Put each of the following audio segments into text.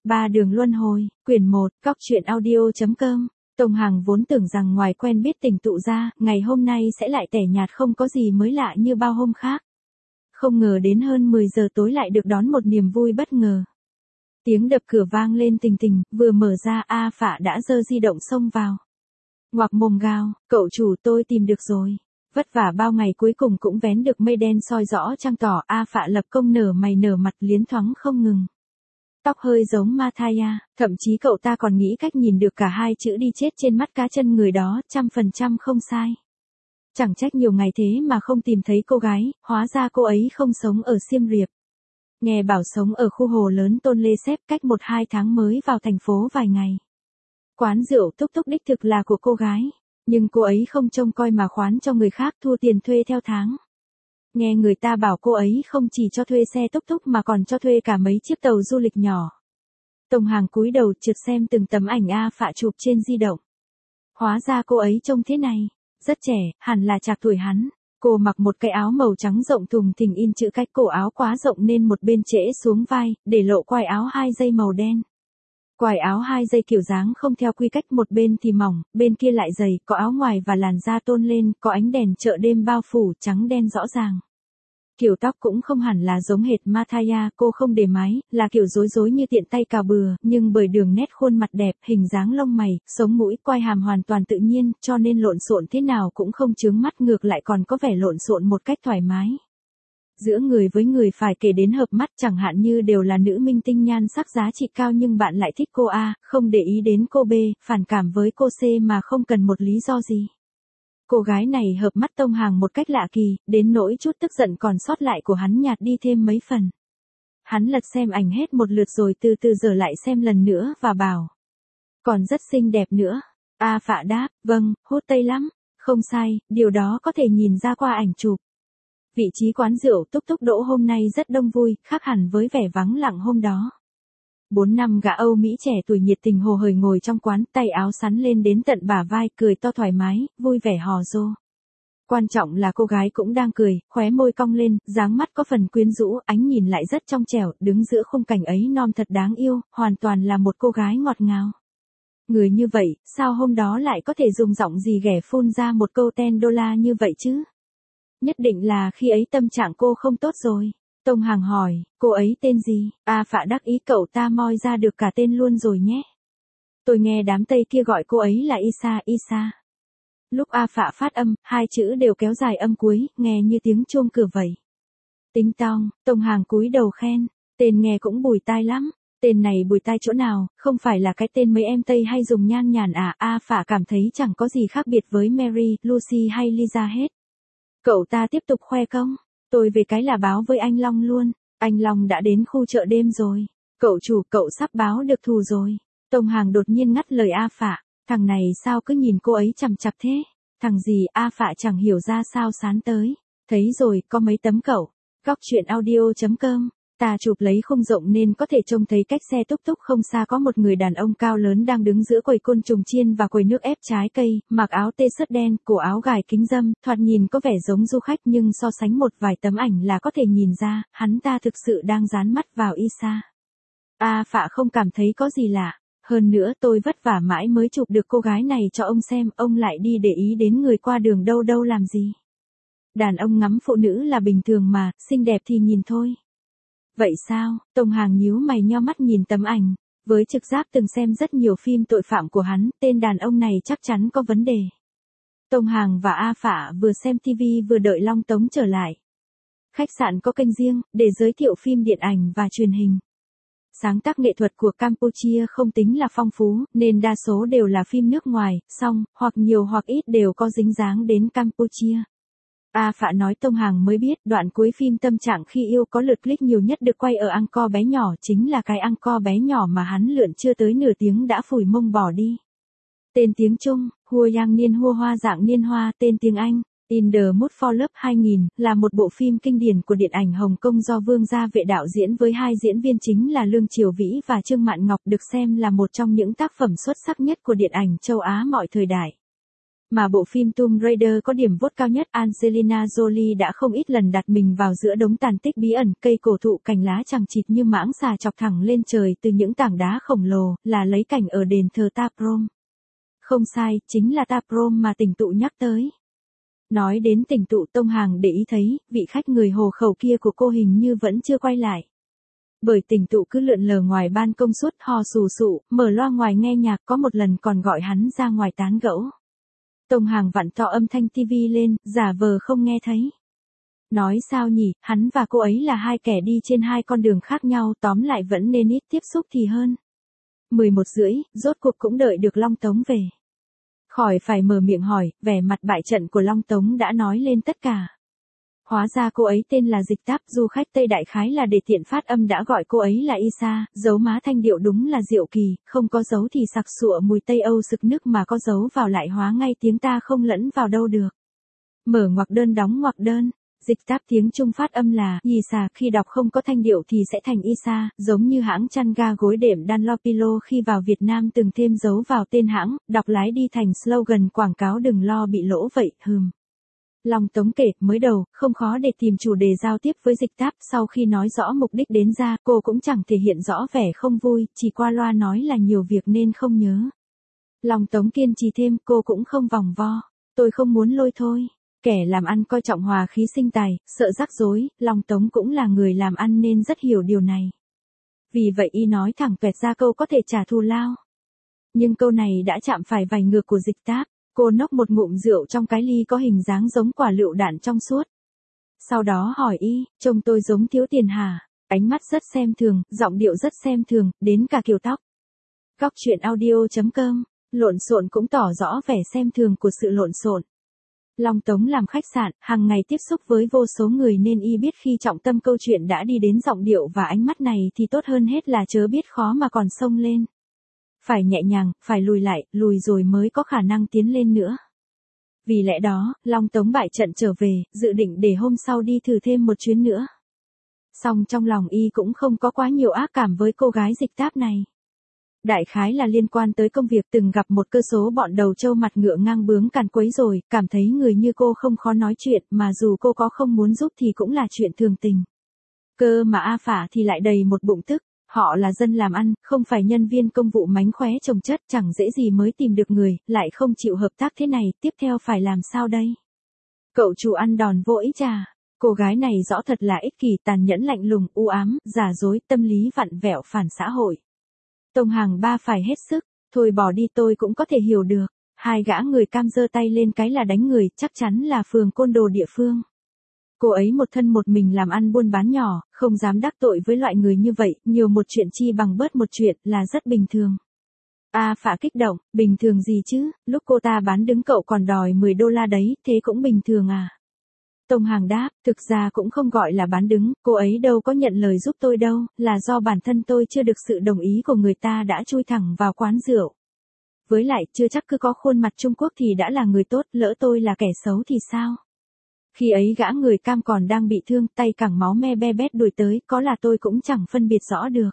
Ba đường luân hồi, quyển 1, Cóc truyện audio.com. Tông Hằng vốn tưởng rằng ngoài quen biết tình tụ ra, ngày hôm nay sẽ lại tẻ nhạt không có gì mới lạ như bao hôm khác. Không ngờ đến hơn 10 giờ tối lại được đón một niềm vui bất ngờ. Tiếng đập cửa vang lên tình tình, vừa mở ra A Phạ đã giơ di động xông vào. Ngoạc mồm gào, cậu chủ tôi tìm được rồi. Vất vả bao ngày cuối cùng cũng vén được mây đen soi rõ trăng tỏ. A Phạ lập công nở mày nở mặt liến thoáng không ngừng. Tóc hơi giống Mathaya, thậm chí cậu ta còn nghĩ cách nhìn được cả hai chữ đi chết trên mắt cá chân người đó, 100% không sai. Chẳng trách nhiều ngày thế mà không tìm thấy cô gái, hóa ra cô ấy không sống ở Siem Reap. Nghe bảo sống ở khu hồ lớn Tôn Lê Sép, cách 1-2 tháng mới vào thành phố vài ngày. Quán rượu Túc Túc đích thực là của cô gái, nhưng cô ấy không trông coi mà khoán cho người khác thu tiền thuê theo tháng. Nghe người ta bảo cô ấy không chỉ cho thuê xe túc túc mà còn cho thuê cả mấy chiếc tàu du lịch nhỏ. Tông Hằng cúi đầu trượt xem từng tấm ảnh A Phạ chụp trên di động. Hóa ra cô ấy trông thế này, rất trẻ, hẳn là trạc tuổi hắn. Cô mặc một cái áo màu trắng rộng thùng thình in chữ cách cổ áo quá rộng nên một bên trễ xuống vai, để lộ quai áo 2 dây màu đen. Quai áo 2 dây kiểu dáng không theo quy cách, một bên thì mỏng, bên kia lại dày, có áo ngoài và làn da tôn lên, có ánh đèn chợ đêm bao phủ, trắng đen rõ ràng. Kiểu tóc cũng không hẳn là giống hệt Mathaya, cô không để mái, là kiểu rối rối như tiện tay cào bừa, nhưng bởi đường nét khuôn mặt đẹp, hình dáng lông mày, sống mũi, quai hàm hoàn toàn tự nhiên, cho nên lộn xộn thế nào cũng không chướng mắt, ngược lại còn có vẻ lộn xộn một cách thoải mái. Giữa người với người phải kể đến hợp mắt, chẳng hạn như đều là nữ minh tinh nhan sắc giá trị cao nhưng bạn lại thích cô A, không để ý đến cô B, phản cảm với cô C mà không cần một lý do gì. Cô gái này hợp mắt Tông Hằng một cách lạ kỳ, đến nỗi chút tức giận còn sót lại của hắn nhạt đi thêm mấy phần. Hắn lật xem ảnh hết một lượt rồi từ từ dở lại xem lần nữa và bảo. Còn rất xinh đẹp nữa. A Phạ đáp, vâng, hút tây lắm. Không sai, điều đó có thể nhìn ra qua ảnh chụp. Vị trí quán rượu Túc Túc Đỗ hôm nay rất đông vui, khác hẳn với vẻ vắng lặng hôm đó. 4-5 gã Âu Mỹ trẻ tuổi nhiệt tình hồ hởi ngồi trong quán, tay áo sắn lên đến tận bả vai, cười to thoải mái, vui vẻ hò rô. Quan trọng là cô gái cũng đang cười, khóe môi cong lên, dáng mắt có phần quyến rũ, ánh nhìn lại rất trong trẻo, đứng giữa khung cảnh ấy non thật đáng yêu, hoàn toàn là một cô gái ngọt ngào. Người như vậy, sao hôm đó lại có thể dùng giọng gì ghẻ phun ra một câu $10 như vậy chứ? Nhất định là khi ấy tâm trạng cô không tốt rồi. Tông Hằng hỏi, cô ấy tên gì? A Phạ đắc ý, cậu ta moi ra được cả tên luôn rồi nhé. Tôi nghe đám Tây kia gọi cô ấy là Isa, Isa. Lúc A Phạ phát âm, hai chữ đều kéo dài âm cuối, nghe như tiếng chuông cửa vậy. Tính tong, Tông Hằng cúi đầu khen, tên nghe cũng bùi tai lắm. Tên này bùi tai chỗ nào, không phải là cái tên mấy em Tây hay dùng nhan nhản à? A Phạ cảm thấy chẳng có gì khác biệt với Mary, Lucy hay Lisa hết. Cậu ta tiếp tục khoe công. Tôi về cái là báo với anh Long luôn. Anh Long đã đến khu chợ đêm rồi. Cậu chủ, cậu sắp báo được thù rồi. Tông Hằng đột nhiên ngắt lời A Phạ. Thằng này sao cứ nhìn cô ấy chằm chằm thế? Thằng gì? A Phạ chẳng hiểu ra sao sán tới. Thấy rồi, có mấy tấm cậu. Cóc truyện audio.com. Ta chụp lấy khung rộng nên có thể trông thấy cách xe túc túc không xa có một người đàn ông cao lớn đang đứng giữa quầy côn trùng chiên và quầy nước ép trái cây, mặc áo t-shirt đen, cổ áo gài kính râm, thoạt nhìn có vẻ giống du khách nhưng so sánh một vài tấm ảnh là có thể nhìn ra, hắn ta thực sự đang dán mắt vào Isa. A Phạ không cảm thấy có gì lạ. Hơn nữa tôi vất vả mãi mới chụp được cô gái này cho ông xem, ông lại đi để ý đến người qua đường đâu đâu làm gì. Đàn ông ngắm phụ nữ là bình thường mà, xinh đẹp thì nhìn thôi. Vậy sao? Tông Hằng nhíu mày nheo mắt nhìn tấm ảnh. Với trực giác từng xem rất nhiều phim tội phạm của hắn, tên đàn ông này chắc chắn có vấn đề. Tông Hằng và A Phạ vừa xem TV vừa đợi Long Tống trở lại. Khách sạn có kênh riêng, để giới thiệu phim điện ảnh và truyền hình. Sáng tác nghệ thuật của Campuchia không tính là phong phú, nên đa số đều là phim nước ngoài, song, hoặc nhiều hoặc ít đều có dính dáng đến Campuchia. A Phạ nói Tông Hằng mới biết đoạn cuối phim Tâm trạng khi yêu có lượt click nhiều nhất được quay ở Angkor bé nhỏ, chính là cái Angkor bé nhỏ mà hắn lượn chưa tới nửa tiếng đã phủi mông bỏ đi. Tên tiếng Trung, Hua Yang Niên Hua Hoa Dạng Niên Hoa, tên tiếng Anh, In the Mood for Love 2000, là một bộ phim kinh điển của điện ảnh Hồng Kông do Vương Gia Vệ đạo diễn với hai diễn viên chính là Lương Triều Vĩ và Trương Mạn Ngọc, được xem là một trong những tác phẩm xuất sắc nhất của điện ảnh châu Á mọi thời đại. Mà bộ phim Tomb Raider có điểm vote cao nhất, Angelina Jolie đã không ít lần đặt mình vào giữa đống tàn tích bí ẩn, cây cổ thụ cành lá chằng chịt như mãng xà chọc thẳng lên trời từ những tảng đá khổng lồ, là lấy cảnh ở đền thờ Ta Prohm. Không sai, chính là Ta Prohm mà Tỉnh Tụ nhắc tới. Nói đến Tỉnh Tụ, Tông Hàng để ý thấy, vị khách người Hồ Khẩu kia của cô hình như vẫn chưa quay lại. Bởi Tỉnh Tụ cứ lượn lờ ngoài ban công suốt, hò sù sụ, mở loa ngoài nghe nhạc, có một lần còn gọi hắn ra ngoài tán gẫu. Tông Hàng vặn to âm thanh tivi lên, giả vờ không nghe thấy. Nói sao nhỉ, hắn và cô ấy là hai kẻ đi trên hai con đường khác nhau, tóm lại vẫn nên ít tiếp xúc thì hơn. 11:30, rốt cuộc cũng đợi được Long Tống về. Khỏi phải mở miệng hỏi, vẻ mặt bại trận của Long Tống đã nói lên tất cả. Hóa ra cô ấy tên là Dịch Táp, du khách Tây đại khái là để tiện phát âm đã gọi cô ấy là Isa, dấu má thanh điệu đúng là diệu kỳ, không có dấu thì sặc sụa mùi Tây Âu sực nức, mà có dấu vào lại hóa ngay tiếng ta không lẫn vào đâu được. Mở ngoặc đơn đóng ngoặc đơn. Dịch Táp tiếng Trung phát âm là Isa, khi đọc không có thanh điệu thì sẽ thành Isa, giống như hãng chăn ga gối đệm Dunlopillo khi vào Việt Nam từng thêm dấu vào tên hãng, đọc lái đi thành slogan quảng cáo đừng lo bị lỗ vậy, Long Tống kể, mới đầu, không khó để tìm chủ đề giao tiếp với Dịch Táp, sau khi nói rõ mục đích đến ra, cô cũng chẳng thể hiện rõ vẻ không vui, chỉ qua loa nói là nhiều việc nên không nhớ. Long Tống kiên trì thêm, cô cũng không vòng vo. Tôi không muốn lôi thôi. Kẻ làm ăn coi trọng hòa khí sinh tài, sợ rắc rối, Long Tống cũng là người làm ăn nên rất hiểu điều này. Vì vậy y nói thẳng tuẹt ra câu có thể trả thù lao. Nhưng câu này đã chạm phải vành ngược của Dịch Táp. Cô nốc một ngụm rượu trong cái ly có hình dáng giống quả lựu đạn trong suốt. Sau đó hỏi y, trông tôi giống thiếu tiền hả? Ánh mắt rất xem thường, giọng điệu rất xem thường, đến cả kiểu tóc. Góc chuyện audio.com, lộn xộn cũng tỏ rõ vẻ xem thường của sự lộn xộn. Long Tống làm khách sạn, hàng ngày tiếp xúc với vô số người nên y biết khi trọng tâm câu chuyện đã đi đến giọng điệu và ánh mắt này thì tốt hơn hết là chớ biết khó mà còn xông lên. Phải nhẹ nhàng, phải lùi lại, lùi rồi mới có khả năng tiến lên nữa. Vì lẽ đó, Long Tống bại trận trở về, dự định để hôm sau đi thử thêm một chuyến nữa. Song trong lòng y cũng không có quá nhiều ác cảm với cô gái Dịch Táp này. Đại khái là liên quan tới công việc, từng gặp một cơ số bọn đầu trâu mặt ngựa ngang bướng càn quấy rồi, cảm thấy người như cô không khó nói chuyện, mà dù cô có không muốn giúp thì cũng là chuyện thường tình. Cơ mà A Phả thì lại đầy một bụng tức. Họ là dân làm ăn, không phải nhân viên công vụ mánh khóe trồng chất, chẳng dễ gì mới tìm được người, lại không chịu hợp tác thế này, tiếp theo phải làm sao đây? Cậu chủ ăn đòn vô ích trà. Cô gái này rõ thật là ích kỷ, tàn nhẫn, lạnh lùng, u ám, giả dối, tâm lý vặn vẹo, phản xã hội. Tông Hàng ba phải hết sức, thôi bỏ đi, tôi cũng có thể hiểu được. Hai gã người cam giơ tay lên cái là đánh người, chắc chắn là phường côn đồ địa phương. Cô ấy một thân một mình làm ăn buôn bán nhỏ, không dám đắc tội với loại người như vậy, nhiều một chuyện chi bằng bớt một chuyện là rất bình thường. A Phả kích động, bình thường gì chứ, lúc cô ta bán đứng cậu còn đòi $10 đấy, thế cũng bình thường à? Tông Hàng đáp, thực ra cũng không gọi là bán đứng, cô ấy đâu có nhận lời giúp tôi đâu, là do bản thân tôi chưa được sự đồng ý của người ta đã chui thẳng vào quán rượu. Với lại, chưa chắc cứ có khuôn mặt Trung Quốc thì đã là người tốt, lỡ tôi là kẻ xấu thì sao? Khi ấy gã người cam còn đang bị thương, tay cẳng máu me be bét đuổi tới, có là tôi cũng chẳng phân biệt rõ được.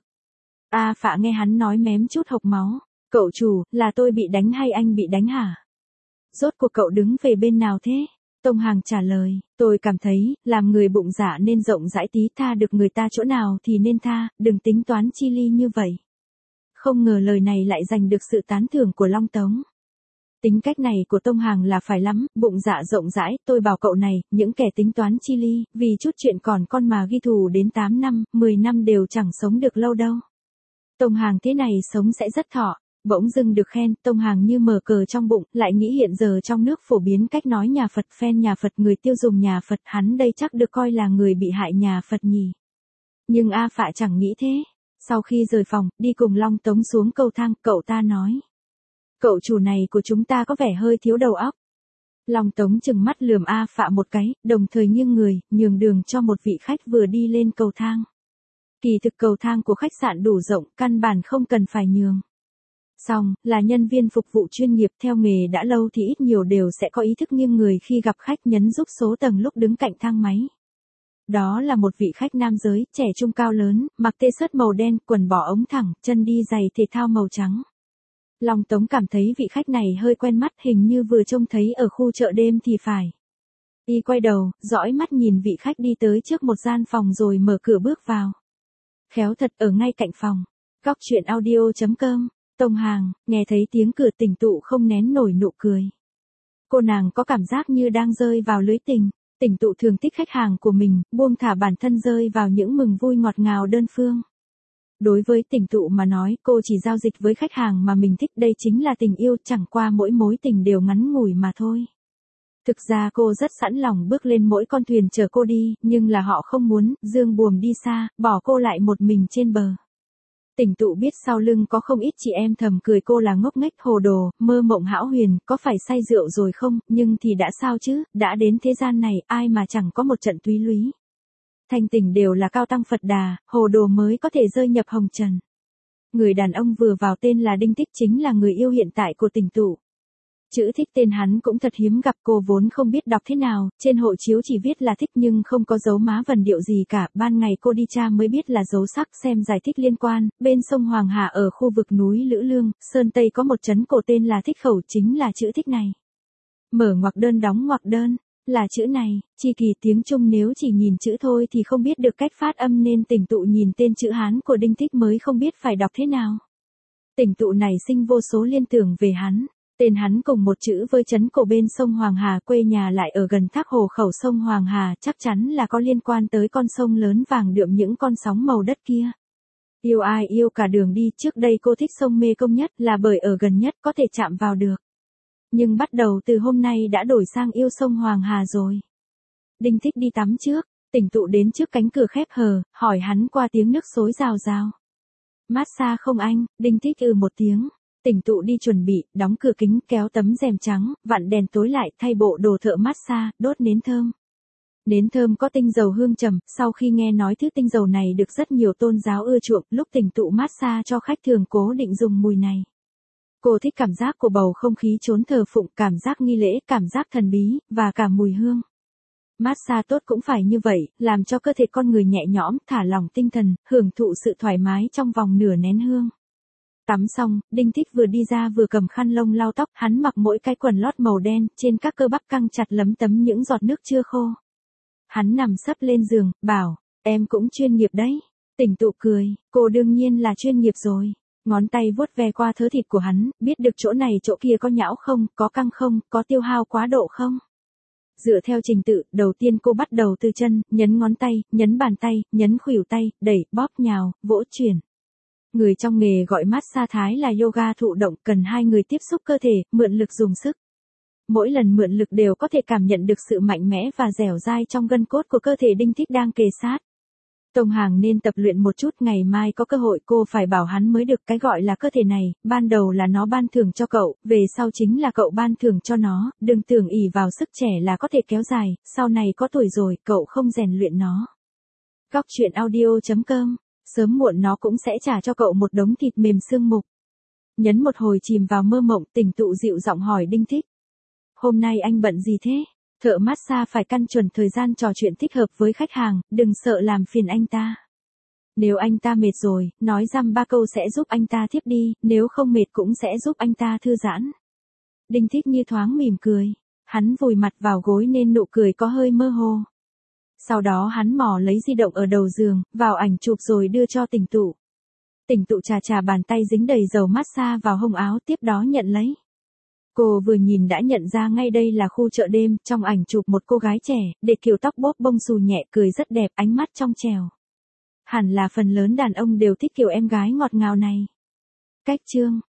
A Phả nghe hắn nói mém chút hộc máu. Cậu chủ, là tôi bị đánh hay anh bị đánh hả? Rốt cuộc cậu đứng về bên nào thế? Tông Hàng trả lời, tôi cảm thấy, làm người bụng dạ nên rộng rãi tí, tha được người ta chỗ nào thì nên tha, đừng tính toán chi ly như vậy. Không ngờ lời này lại giành được sự tán thưởng của Long Tống. Tính cách này của Tông Hàng là phải lắm, bụng dạ rộng rãi, tôi bảo cậu này, những kẻ tính toán chi ly, vì chút chuyện còn con mà ghi thù đến 8 năm, 10 năm đều chẳng sống được lâu đâu. Tông Hàng thế này sống sẽ rất thọ. Bỗng dưng được khen, Tông Hàng như mở cờ trong bụng, lại nghĩ hiện giờ trong nước phổ biến cách nói nhà Phật, phen nhà Phật, người tiêu dùng nhà Phật, hắn đây chắc được coi là người bị hại nhà Phật nhỉ. Nhưng A Phả chẳng nghĩ thế. Sau khi rời phòng, đi cùng Long Tống xuống cầu thang, cậu ta nói. Cậu chủ này của chúng ta có vẻ hơi thiếu đầu óc. Long Tống chừng mắt lườm A Phả một cái, đồng thời nghiêng người, nhường đường cho một vị khách vừa đi lên cầu thang. Kỳ thực cầu thang của khách sạn đủ rộng, căn bản không cần phải nhường. Xong, là nhân viên phục vụ chuyên nghiệp theo nghề đã lâu thì ít nhiều đều sẽ có ý thức nghiêng người khi gặp khách, nhấn giúp số tầng lúc đứng cạnh thang máy. Đó là một vị khách nam giới, trẻ trung cao lớn, mặc tê sớt màu đen, quần bò ống thẳng, chân đi giày thể thao màu trắng. Long Tống cảm thấy vị khách này hơi quen mắt, hình như vừa trông thấy ở khu chợ đêm thì phải. Y quay đầu, dõi mắt nhìn vị khách đi tới trước một gian phòng rồi mở cửa bước vào. Khéo thật, ở ngay cạnh phòng. Góc chuyện audio.com, Tông Hàng, nghe thấy tiếng cửa Tỉnh Tụ không nén nổi nụ cười. Cô nàng có cảm giác như đang rơi vào lưới tình. Tỉnh Tụ thường thích khách hàng của mình, buông thả bản thân rơi vào những mừng vui ngọt ngào đơn phương. Đối với Tỉnh Tụ mà nói, cô chỉ giao dịch với khách hàng mà mình thích, đây chính là tình yêu, chẳng qua mỗi mối tình đều ngắn ngủi mà thôi. Thực ra cô rất sẵn lòng bước lên mỗi con thuyền chở cô đi, nhưng là họ không muốn, dương buồm đi xa, bỏ cô lại một mình trên bờ. Tỉnh Tụ biết sau lưng có không ít chị em thầm cười cô là ngốc nghếch hồ đồ, mơ mộng hão huyền, có phải say rượu rồi không, nhưng thì đã sao chứ, đã đến thế gian này, ai mà chẳng có một trận túy lúy. Thanh tỉnh đều là cao tăng Phật Đà, hồ đồ mới có thể rơi nhập hồng trần. Người đàn ông vừa vào tên là Đinh Thích, chính là người yêu hiện tại của Tỉnh Tụ. Chữ Thích tên hắn cũng thật hiếm gặp, cô vốn không biết đọc thế nào, trên hộ chiếu chỉ viết là Thích nhưng không có dấu má vần điệu gì cả, ban ngày cô đi tra mới biết là dấu sắc, xem giải thích liên quan, bên sông Hoàng Hà ở khu vực núi Lữ Lương, Sơn Tây có một trấn cổ tên là Thích Khẩu, chính là chữ Thích này. Mở ngoặc đơn đóng ngoặc đơn, là chữ này, chi kỳ tiếng Trung nếu chỉ nhìn chữ thôi thì không biết được cách phát âm nên Tỉnh Tụ nhìn tên chữ Hán của Đinh Thích mới không biết phải đọc thế nào. Tỉnh Tụ này sinh vô số liên tưởng về hắn. Tên hắn cùng một chữ với trấn cổ bên sông Hoàng Hà, quê nhà lại ở gần thác hồ khẩu sông Hoàng Hà, chắc chắn là có liên quan tới con sông lớn vàng đượm những con sóng màu đất kia. Yêu ai yêu cả đường đi, trước đây cô thích sông Mê Công nhất là bởi ở gần nhất có thể chạm vào được. Nhưng bắt đầu từ hôm nay đã đổi sang yêu sông Hoàng Hà rồi. Đinh Thích đi tắm trước, Tỉnh Tụ đến trước cánh cửa khép hờ, hỏi hắn qua tiếng nước xối rào rào. Massage không anh? Đinh Thích một tiếng. Tỉnh Tụ đi chuẩn bị, đóng cửa kính, kéo tấm rèm trắng, vặn đèn tối lại, thay bộ đồ thợ massage, đốt nến thơm. Nến thơm có tinh dầu hương trầm, sau khi nghe nói thứ tinh dầu này được rất nhiều tôn giáo ưa chuộng, lúc Tỉnh Tụ massage cho khách thường cố định dùng mùi này. Cô thích cảm giác của bầu không khí chốn thờ phụng, cảm giác nghi lễ, cảm giác thần bí, và cả mùi hương. Massage tốt cũng phải như vậy, làm cho cơ thể con người nhẹ nhõm, thả lỏng tinh thần, hưởng thụ sự thoải mái trong vòng nửa nén hương. Tắm xong, Đinh Thích vừa đi ra vừa cầm khăn lông lau tóc, hắn mặc mỗi cái quần lót màu đen, trên các cơ bắp căng chặt lấm tấm những giọt nước chưa khô. Hắn nằm sấp lên giường, bảo, em cũng chuyên nghiệp đấy. Tỉnh Tụ cười, cô đương nhiên là chuyên nghiệp rồi. Ngón tay vuốt ve qua thớ thịt của hắn, biết được chỗ này chỗ kia có nhão không, có căng không, có tiêu hao quá độ không. Dựa theo trình tự, đầu tiên cô bắt đầu từ chân, nhấn ngón tay, nhấn bàn tay, nhấn khuỷu tay, đẩy, bóp nhào, vỗ chuyển. Người trong nghề gọi massage Thái là yoga thụ động, cần hai người tiếp xúc cơ thể, mượn lực dùng sức. Mỗi lần mượn lực đều có thể cảm nhận được sự mạnh mẽ và dẻo dai trong gân cốt của cơ thể Đinh Thích đang kề sát. Tông Hàng nên tập luyện một chút, ngày mai có cơ hội cô phải bảo hắn mới được, cái gọi là cơ thể này, ban đầu là nó ban thưởng cho cậu, về sau chính là cậu ban thưởng cho nó, đừng tưởng ỷ vào sức trẻ là có thể kéo dài, sau này có tuổi rồi, cậu không rèn luyện nó. Góc chuyện audio.com, sớm muộn nó cũng sẽ trả cho cậu một đống thịt mềm xương mục. Nhấn một hồi chìm vào mơ mộng, Tỉnh Tụ dịu giọng hỏi Đinh Thích. Hôm nay anh bận gì thế? Thợ massage phải căn chuẩn thời gian trò chuyện thích hợp với khách hàng, đừng sợ làm phiền anh ta. Nếu anh ta mệt rồi, nói dăm ba câu sẽ giúp anh ta thiếp đi, nếu không mệt cũng sẽ giúp anh ta thư giãn. Đinh Thích như thoáng mỉm cười. Hắn vùi mặt vào gối nên nụ cười có hơi mơ hồ. Sau đó hắn mò lấy di động ở đầu giường, vào ảnh chụp rồi đưa cho Tỉnh Tụ. Tỉnh Tụ chà chà bàn tay dính đầy dầu massage vào hông áo, tiếp đó nhận lấy. Cô vừa nhìn đã nhận ra ngay đây là khu chợ đêm, trong ảnh chụp một cô gái trẻ, để kiểu tóc bóp bông xù nhẹ, cười rất đẹp, ánh mắt trong trẻo. Hẳn là phần lớn đàn ông đều thích kiểu em gái ngọt ngào này. Cách chương